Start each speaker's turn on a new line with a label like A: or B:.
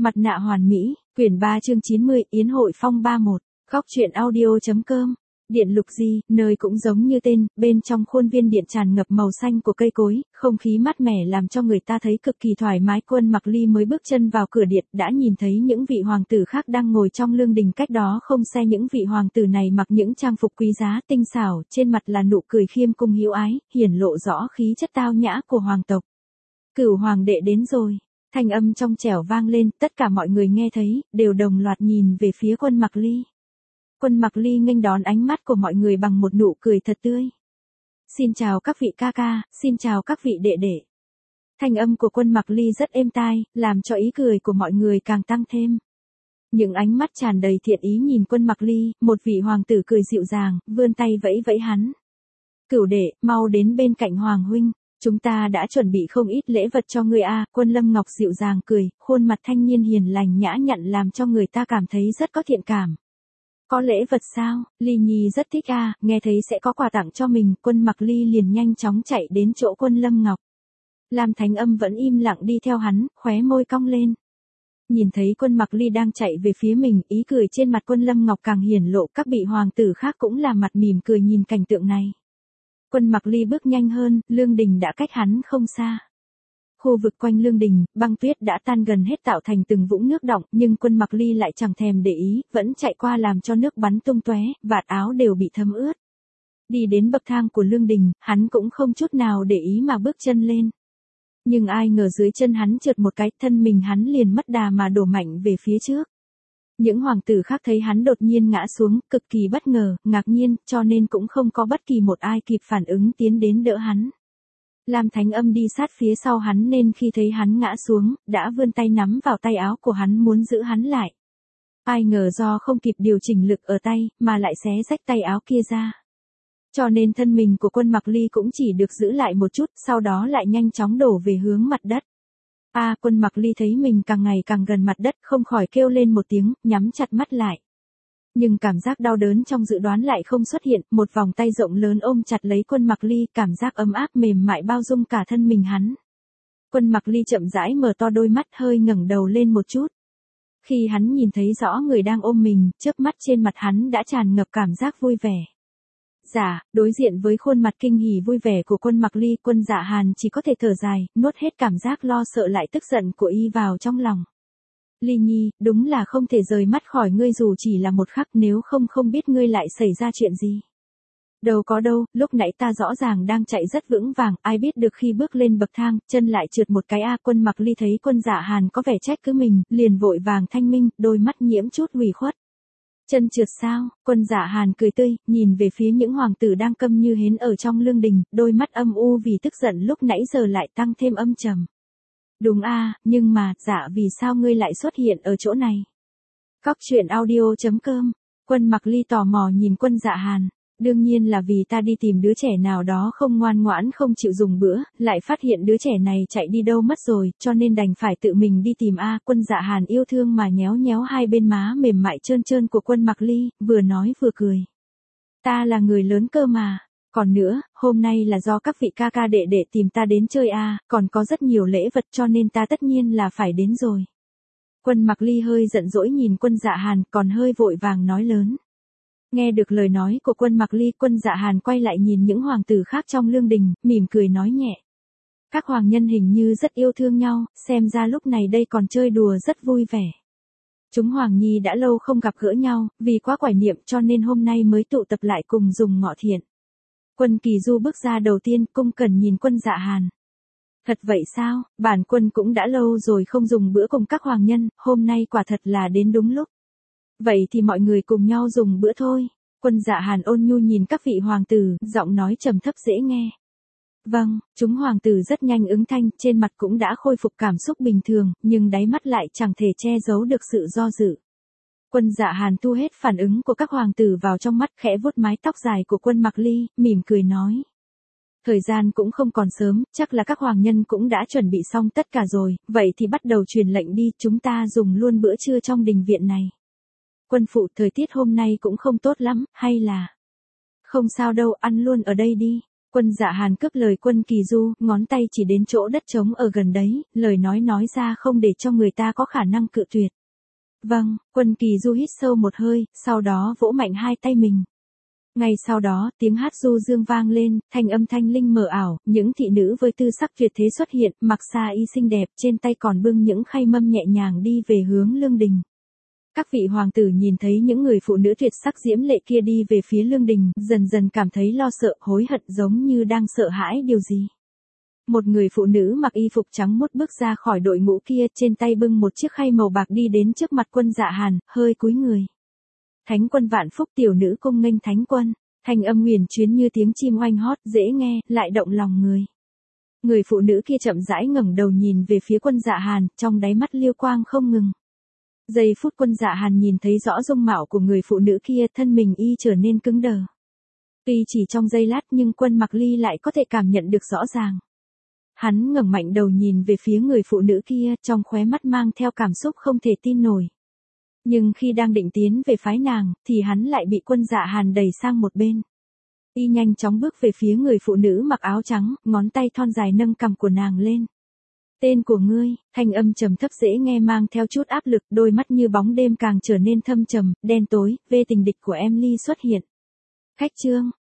A: Mặt nạ hoàn mỹ, quyển 3 chương 90, Yến hội phong 31, góc truyện audio.com. Điện lục di, nơi cũng giống như tên, bên trong khuôn viên điện tràn ngập màu xanh của cây cối, không khí mát mẻ làm cho người ta thấy cực kỳ thoải mái. Quân Mặc Ly mới bước chân vào cửa điện đã nhìn thấy những vị hoàng tử khác đang ngồi trong lương đình cách đó không xa. Những vị hoàng tử này mặc những trang phục quý giá tinh xảo, trên mặt là nụ cười khiêm cung hiếu ái, hiển lộ rõ khí chất tao nhã của hoàng tộc. Cửu hoàng đệ đến rồi. Thanh âm trong trẻo vang lên, tất cả mọi người nghe thấy, đều đồng loạt nhìn về phía Quân Mặc Ly. Quân Mặc Ly nghênh đón ánh mắt của mọi người bằng một nụ cười thật tươi. Xin chào các vị ca ca, xin chào các vị đệ đệ. Thanh âm của Quân Mặc Ly rất êm tai, làm cho ý cười của mọi người càng tăng thêm. Những ánh mắt tràn đầy thiện ý nhìn Quân Mặc Ly, một vị hoàng tử cười dịu dàng, vươn tay vẫy vẫy hắn. Cửu đệ, mau đến bên cạnh hoàng huynh. Chúng ta đã chuẩn bị không ít lễ vật cho ngươi a. Quân Lâm Ngọc dịu dàng cười, khuôn mặt thanh niên hiền lành nhã nhặn làm cho người ta cảm thấy rất có thiện cảm. Có lễ vật sao? Ly Nhi rất thích a, nghe thấy sẽ có quà tặng cho mình. Quân Mặc Ly liền nhanh chóng chạy đến chỗ Quân Lâm Ngọc. Lam Thánh Âm vẫn im lặng đi theo hắn, khóe môi cong lên. Nhìn thấy Quân Mặc Ly đang chạy về phía mình, ý cười trên mặt Quân Lâm Ngọc càng hiển lộ. Các vị hoàng tử khác cũng là mặt mỉm cười nhìn cảnh tượng này. Quân Mặc Ly bước nhanh hơn, lương đình đã cách hắn không xa. Khu vực quanh lương đình, băng tuyết đã tan gần hết tạo thành từng vũng nước đọng, nhưng Quân Mặc Ly lại chẳng thèm để ý, vẫn chạy qua làm cho nước bắn tung tóe, vạt áo đều bị thấm ướt. Đi đến bậc thang của lương đình, hắn cũng không chút nào để ý mà bước chân lên. Nhưng ai ngờ dưới chân hắn trượt một cái, thân mình hắn liền mất đà mà đổ mạnh về phía trước. Những hoàng tử khác thấy hắn đột nhiên ngã xuống, cực kỳ bất ngờ, ngạc nhiên, cho nên cũng không có bất kỳ một ai kịp phản ứng tiến đến đỡ hắn. Lam Thánh Âm đi sát phía sau hắn nên khi thấy hắn ngã xuống, đã vươn tay nắm vào tay áo của hắn muốn giữ hắn lại. Ai ngờ do không kịp điều chỉnh lực ở tay, mà lại xé rách tay áo kia ra. Cho nên thân mình của Quân Mặc Ly cũng chỉ được giữ lại một chút, sau đó lại nhanh chóng đổ về hướng mặt đất. Quân Mặc Ly thấy mình càng ngày càng gần mặt đất, không khỏi kêu lên một tiếng, nhắm chặt mắt lại. Nhưng cảm giác đau đớn trong dự đoán lại không xuất hiện, một vòng tay rộng lớn ôm chặt lấy Quân Mặc Ly, cảm giác ấm áp mềm mại bao dung cả thân mình hắn. Quân Mặc Ly chậm rãi mở to đôi mắt, hơi ngẩng đầu lên một chút. Khi hắn nhìn thấy rõ người đang ôm mình, chớp mắt trên mặt hắn đã tràn ngập cảm giác vui vẻ. Đối diện với khuôn mặt kinh hỉ vui vẻ của Quân Mặc Ly, Quân Dạ Hàn chỉ có thể thở dài, nuốt hết cảm giác lo sợ lại tức giận của y vào trong lòng. Ly Nhi, đúng là không thể rời mắt khỏi ngươi dù chỉ là một khắc, nếu không biết ngươi lại xảy ra chuyện gì. Đâu có đâu, lúc nãy ta rõ ràng đang chạy rất vững vàng, ai biết được khi bước lên bậc thang, chân lại trượt một cái. Quân Mặc Ly thấy Quân Dạ Hàn có vẻ trách cứ mình, liền vội vàng thanh minh, đôi mắt nhiễm chút ủy khuất. Chân trượt sao? Quân Dạ Hàn cười tươi, nhìn về phía những hoàng tử đang câm như hến ở trong lương đình, đôi mắt âm u vì tức giận lúc nãy giờ lại tăng thêm âm trầm. Đúng nhưng mà, vì sao ngươi lại xuất hiện ở chỗ này? Góc truyện audio.com. Quân Mặc Ly tò mò nhìn Quân Dạ Hàn. Đương nhiên là vì ta đi tìm đứa trẻ nào đó không ngoan ngoãn không chịu dùng bữa, lại phát hiện đứa trẻ này chạy đi đâu mất rồi, cho nên đành phải tự mình đi tìm. Quân Dạ Hàn yêu thương mà nhéo nhéo hai bên má mềm mại trơn trơn của Quân Mặc Ly, vừa nói vừa cười. Ta là người lớn cơ mà. Còn nữa, hôm nay là do các vị ca ca đệ đệ tìm ta đến chơi còn có rất nhiều lễ vật cho nên ta tất nhiên là phải đến rồi. Quân Mặc Ly hơi giận dỗi nhìn Quân Dạ Hàn, còn hơi vội vàng nói lớn. Nghe được lời nói của Quân Mặc Ly, Quân Dạ Hàn quay lại nhìn những hoàng tử khác trong lương đình, mỉm cười nói nhẹ. Các hoàng nhân hình như rất yêu thương nhau, xem ra lúc này đây còn chơi đùa rất vui vẻ. Chúng hoàng nhi đã lâu không gặp gỡ nhau, vì quá hoài niệm cho nên hôm nay mới tụ tập lại cùng dùng ngọ thiện. Quân Kỳ Du bước ra đầu tiên, cung cẩn nhìn Quân Dạ Hàn. Thật vậy sao, bản quân cũng đã lâu rồi không dùng bữa cùng các hoàng nhân, hôm nay quả thật là đến đúng lúc. Vậy thì mọi người cùng nhau dùng bữa thôi. Quân Dạ Hàn ôn nhu nhìn các vị hoàng tử, giọng nói trầm thấp dễ nghe. Vâng, chúng hoàng tử rất nhanh ứng thanh, trên mặt cũng đã khôi phục cảm xúc bình thường, nhưng đáy mắt lại chẳng thể che giấu được sự do dự. Quân Dạ Hàn thu hết phản ứng của các hoàng tử vào trong mắt, khẽ vuốt mái tóc dài của Quân Mặc Ly, mỉm cười nói. Thời gian cũng không còn sớm, chắc là các hoàng nhân cũng đã chuẩn bị xong tất cả rồi, vậy thì bắt đầu truyền lệnh đi, chúng ta dùng luôn bữa trưa trong đình viện này. Quân phụ, thời tiết hôm nay cũng không tốt lắm, hay là... Không sao đâu, ăn luôn ở đây đi. Quân Dạ Hàn cướp lời Quân Kỳ Du, ngón tay chỉ đến chỗ đất trống ở gần đấy, lời nói ra không để cho người ta có khả năng cự tuyệt. Vâng, Quân Kỳ Du hít sâu một hơi, sau đó vỗ mạnh hai tay mình. Ngay sau đó, tiếng hát du dương vang lên, thanh âm thanh linh mờ ảo, những thị nữ với tư sắc tuyệt thế xuất hiện, mặc sa y xinh đẹp, trên tay còn bưng những khay mâm nhẹ nhàng đi về hướng lương đình. Các vị hoàng tử nhìn thấy những người phụ nữ tuyệt sắc diễm lệ kia đi về phía lương đình, dần dần cảm thấy lo sợ, hối hận giống như đang sợ hãi điều gì. Một người phụ nữ mặc y phục trắng muốt bước ra khỏi đội ngũ kia, trên tay bưng một chiếc khay màu bạc đi đến trước mặt Quân Dạ Hàn, hơi cúi người. Thánh quân vạn phúc, tiểu nữ cung nghênh thánh quân. Thanh âm huyền chuyến như tiếng chim oanh hót, dễ nghe, lại động lòng người. Người phụ nữ kia chậm rãi ngẩng đầu nhìn về phía Quân Dạ Hàn, trong đáy mắt liêu quang không ngừng. Giây phút Quân Dạ Hàn nhìn thấy rõ dung mạo của người phụ nữ kia, thân mình y trở nên cứng đờ. Tuy chỉ trong giây lát nhưng Quân Mặc Ly lại có thể cảm nhận được rõ ràng. Hắn ngẩng mạnh đầu nhìn về phía người phụ nữ kia, trong khóe mắt mang theo cảm xúc không thể tin nổi. Nhưng khi đang định tiến về phái nàng, thì hắn lại bị Quân Dạ Hàn đẩy sang một bên. Y nhanh chóng bước về phía người phụ nữ mặc áo trắng, ngón tay thon dài nâng cằm của nàng lên. Tên của ngươi, thanh âm trầm thấp dễ nghe mang theo chút áp lực, đôi mắt như bóng đêm càng trở nên thâm trầm, đen tối, về tình địch của Emily xuất hiện. Khách trương,